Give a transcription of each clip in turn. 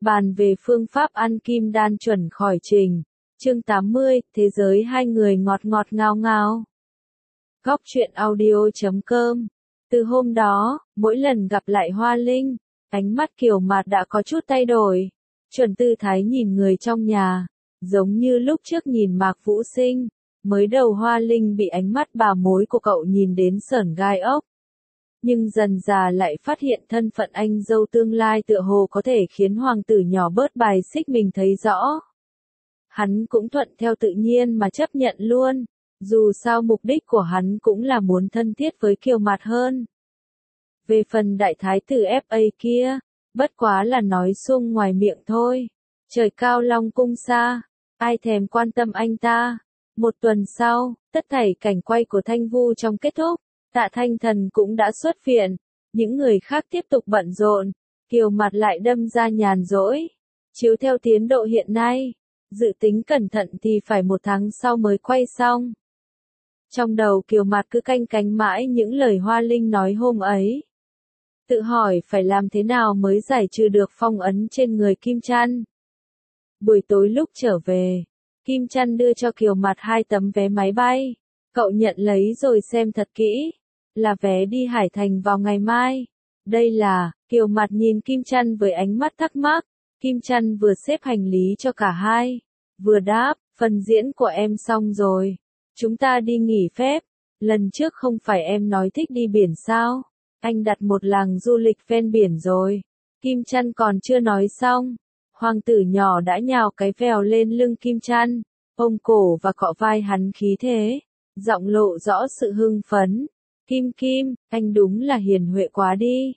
Bàn về phương pháp ăn kim đan chuẩn khỏi trình. Chương 80, thế giới hai người ngọt ngọt ngào ngào. Góc truyện audio.com. Từ hôm đó, mỗi lần gặp lại Hoa Linh, ánh mắt Kiều Mạt đã có chút thay đổi. Chuẩn tư thái nhìn người trong nhà, giống như lúc trước nhìn Mạc Vũ Sinh. Mới đầu Hoa Linh bị ánh mắt bà mối của cậu nhìn đến sởn gai ốc. Nhưng dần dà lại phát hiện thân phận anh dâu tương lai tựa hồ có thể khiến hoàng tử nhỏ bớt bài xích mình thấy rõ. Hắn cũng thuận theo tự nhiên mà chấp nhận luôn, dù sao mục đích của hắn cũng là muốn thân thiết với Kiều Mạt hơn. Về phần đại thái tử FA kia, bất quá là nói suông ngoài miệng thôi. Trời cao long cung xa, ai thèm quan tâm anh ta. Một tuần sau, tất thảy cảnh quay của Thanh Vu trong kết thúc. Tạ Thanh Thần cũng đã xuất viện, những người khác tiếp tục bận rộn, Kiều Mạt lại đâm ra nhàn rỗi. Chiếu theo tiến độ hiện nay, dự tính cẩn thận thì phải 1 tháng sau mới quay xong. Trong đầu Kiều Mạt cứ canh cánh mãi những lời Hoa Linh nói hôm ấy. Tự hỏi phải làm thế nào mới giải trừ được phong ấn trên người Kim Chăn. Buổi tối lúc trở về, Kim Chăn đưa cho Kiều Mạt 2 tấm vé máy bay. Cậu nhận lấy rồi xem thật kỹ. Là vé đi Hải Thành vào ngày mai. Đây là, Kiều Mạt nhìn Kim Chăn với ánh mắt thắc mắc. Kim Chăn vừa xếp hành lý cho cả hai, vừa đáp, phần diễn của em xong rồi. Chúng ta đi nghỉ phép. Lần trước không phải em nói thích đi biển sao? Anh đặt một làng du lịch ven biển rồi. Kim Chăn còn chưa nói xong. Hoàng tử nhỏ đã nhào cái vèo lên lưng Kim Chăn, ôm cổ và cọ vai hắn khí thế, giọng lộ rõ sự hưng phấn. Kim, anh đúng là hiền huệ quá đi.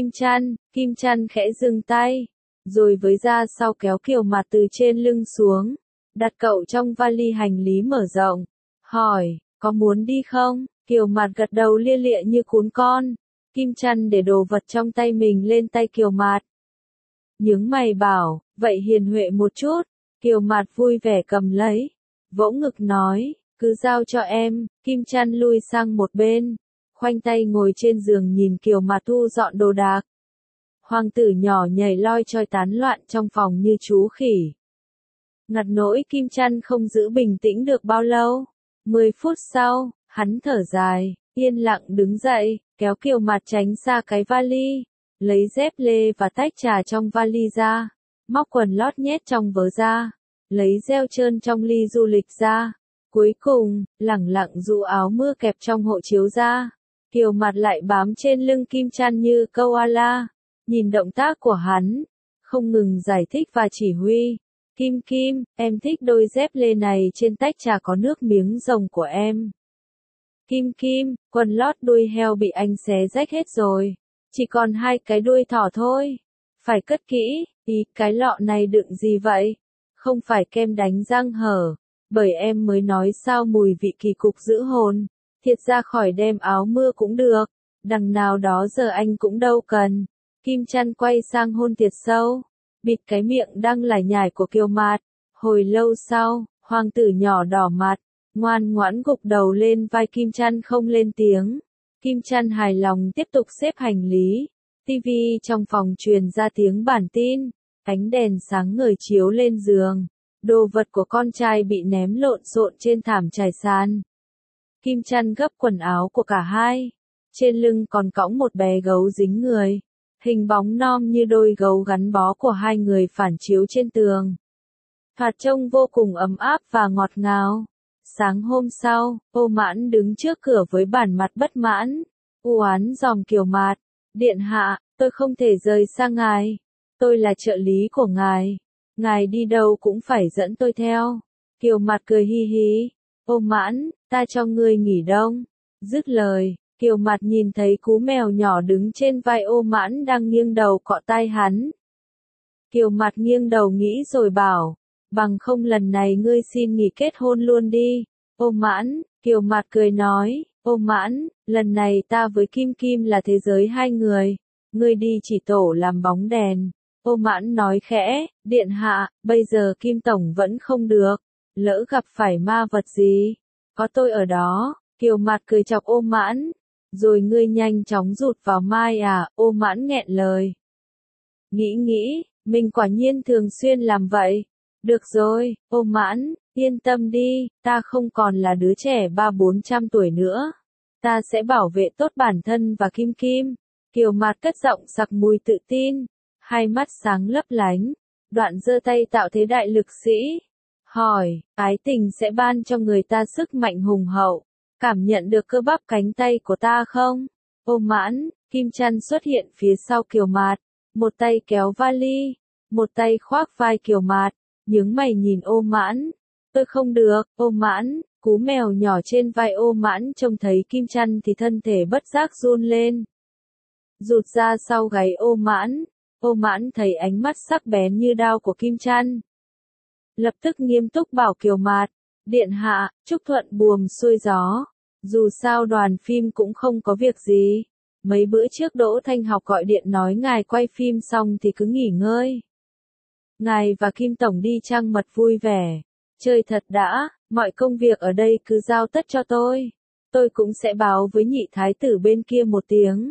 Kim Chăn khẽ dừng tay, rồi với ra sau kéo Kiều Mạt từ trên lưng xuống, đặt cậu trong vali hành lý mở rộng, hỏi, có muốn đi không? Kiều Mạt gật đầu lia lịa như cún con. Kim Chăn để đồ vật trong tay mình lên tay Kiều Mạt. Nhướng mày bảo, vậy hiền huệ một chút. Kiều Mạt vui vẻ cầm lấy, vỗ ngực nói, cứ giao cho em. Kim Chăn lui sang một bên, khoanh tay ngồi trên giường nhìn Kiều Mạt thu dọn đồ đạc. Hoàng tử nhỏ nhảy loi choi tán loạn trong phòng như chú khỉ. Ngặt nỗi Kim Chăn không giữ bình tĩnh được bao lâu. 10 phút sau, hắn thở dài, yên lặng đứng dậy, kéo Kiều Mạt tránh xa cái vali, lấy dép lê và tách trà trong vali ra, móc quần lót nhét trong vớ ra, lấy reo trơn trong ly du lịch ra. Cuối cùng, lẳng lặng dụ áo mưa kẹp trong hộ chiếu ra. Kiều Mạt lại bám trên lưng Kim Chăn như koala, nhìn động tác của hắn, không ngừng giải thích và chỉ huy. Kim, em thích đôi dép lê này trên tách trà có nước miếng rồng của em. Kim, quần lót đuôi heo bị anh xé rách hết rồi, chỉ còn 2 cái đuôi thỏ thôi. Phải cất kỹ, cái lọ này đựng gì vậy? Không phải kem đánh răng hở, bởi em mới nói sao mùi vị kỳ cục dữ hồn. Thiệt ra khỏi đem áo mưa cũng được, đằng nào đó giờ anh cũng đâu cần. Kim Chăn quay sang hôn thiệt sâu, bịt cái miệng đang lải nhải của Kiều Mạt. Hồi lâu sau, hoàng tử nhỏ đỏ mặt, ngoan ngoãn gục đầu lên vai Kim Chăn không lên tiếng. Kim Chăn hài lòng tiếp tục xếp hành lý. Tivi trong phòng truyền ra tiếng bản tin, ánh đèn sáng ngời chiếu lên giường. Đồ vật của con trai bị ném lộn xộn trên thảm trải sàn. Kim Chăn gấp quần áo của cả hai. Trên lưng còn cõng một bé gấu dính người. Hình bóng non như đôi gấu gắn bó của hai người phản chiếu trên tường. Thoạt trông vô cùng ấm áp và ngọt ngào. Sáng hôm sau, Ô Mãn đứng trước cửa với bản mặt bất mãn. U oán dòm Kiều Mạt. Điện hạ, tôi không thể rời xa ngài. Tôi là trợ lý của ngài. Ngài đi đâu cũng phải dẫn tôi theo. Kiều Mạt cười hi hi. Ô Mãn, ta cho ngươi nghỉ đông. Dứt lời, Kiều Mạt nhìn thấy cú mèo nhỏ đứng trên vai Ô Mãn đang nghiêng đầu cọ tai hắn. Kiều Mạt nghiêng đầu nghĩ rồi bảo, bằng không lần này ngươi xin nghỉ kết hôn luôn đi. Ô Mãn, Kiều Mạt cười nói, Ô Mãn, lần này ta với Kim là thế giới hai người. Ngươi đi chỉ tổ làm bóng đèn. Ô Mãn nói khẽ, điện hạ, bây giờ Kim Tổng vẫn không được. Lỡ gặp phải ma vật gì? Có tôi ở đó. Kiều Mạt cười chọc Ô Mãn. Rồi ngươi nhanh chóng rụt vào mai à? Ô Mãn nghẹn lời. Nghĩ, Mình quả nhiên thường xuyên làm vậy. Được rồi, Ô Mãn, yên tâm đi, ta không còn là đứa trẻ 300-400 tuổi nữa. Ta sẽ bảo vệ tốt bản thân và Kim Kim. Kiều Mạt cất giọng sặc mùi tự tin, hai mắt sáng lấp lánh, đoạn giơ tay tạo thế đại lực sĩ. Hỏi, ái tình sẽ ban cho người ta sức mạnh hùng hậu, cảm nhận được cơ bắp cánh tay của ta không? Ô Mãn, Kim Chăn xuất hiện phía sau Kiều Mạt, một tay kéo vali, một tay khoác vai Kiều Mạt, nhướng mày nhìn Ô Mãn. Tôi không được, Ô Mãn, cú mèo nhỏ trên vai Ô Mãn trông thấy Kim Chăn thì thân thể bất giác run lên. Rụt ra sau gáy Ô Mãn thấy ánh mắt sắc bén như đao của Kim Chăn. Lập tức nghiêm túc bảo Kiều Mạt, điện hạ, chúc thuận buồm xuôi gió. Dù sao đoàn phim cũng không có việc gì. Mấy bữa trước Đỗ Thanh Học gọi điện nói ngài quay phim xong thì cứ nghỉ ngơi. Ngài và Kim Tổng đi trăng mật vui vẻ. Chơi thật đã, mọi công việc ở đây cứ giao tất cho tôi. Tôi cũng sẽ báo với nhị thái tử bên kia một tiếng.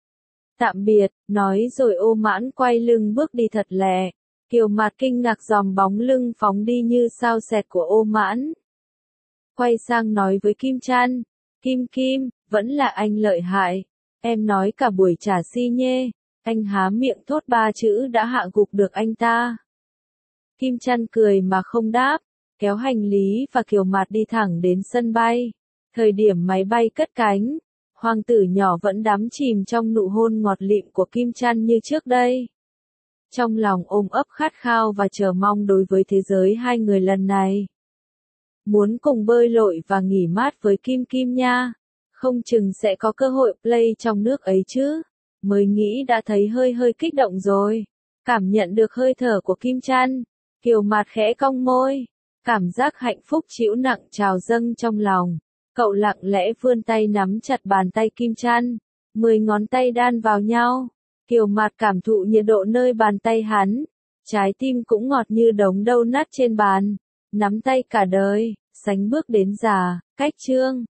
Tạm biệt, nói rồi Ô Mãn quay lưng bước đi thật lẹ. Kiều Mạt kinh ngạc dòm bóng lưng phóng đi như sao xẹt của Ô Mãn. Quay sang nói với Kim Chăn, Kim, vẫn là anh lợi hại. Em nói cả buổi trả si nhê. Anh há miệng thốt 3 chữ đã hạ gục được anh ta. Kim Chăn cười mà không đáp, kéo hành lý và Kiều Mạt đi thẳng đến sân bay. Thời điểm máy bay cất cánh, hoàng tử nhỏ vẫn đắm chìm trong nụ hôn ngọt lịm của Kim Chăn như trước đây. Trong lòng ôm ấp khát khao và chờ mong đối với thế giới hai người lần này. Muốn cùng bơi lội và nghỉ mát với Kim nha. Không chừng sẽ có cơ hội play trong nước ấy chứ. Mới nghĩ đã thấy hơi kích động rồi. Cảm nhận được hơi thở của Kim Chăn. Kiều Mạt khẽ cong môi. Cảm giác hạnh phúc trĩu nặng trào dâng trong lòng. Cậu lặng lẽ vươn tay nắm chặt bàn tay Kim Chăn. 10 ngón tay đan vào nhau. Kiều Mạt cảm thụ nhiệt độ nơi bàn tay hắn. Trái tim cũng ngọt như đống donut trên bàn. Nắm tay cả đời, sánh bước đến già, cách chương.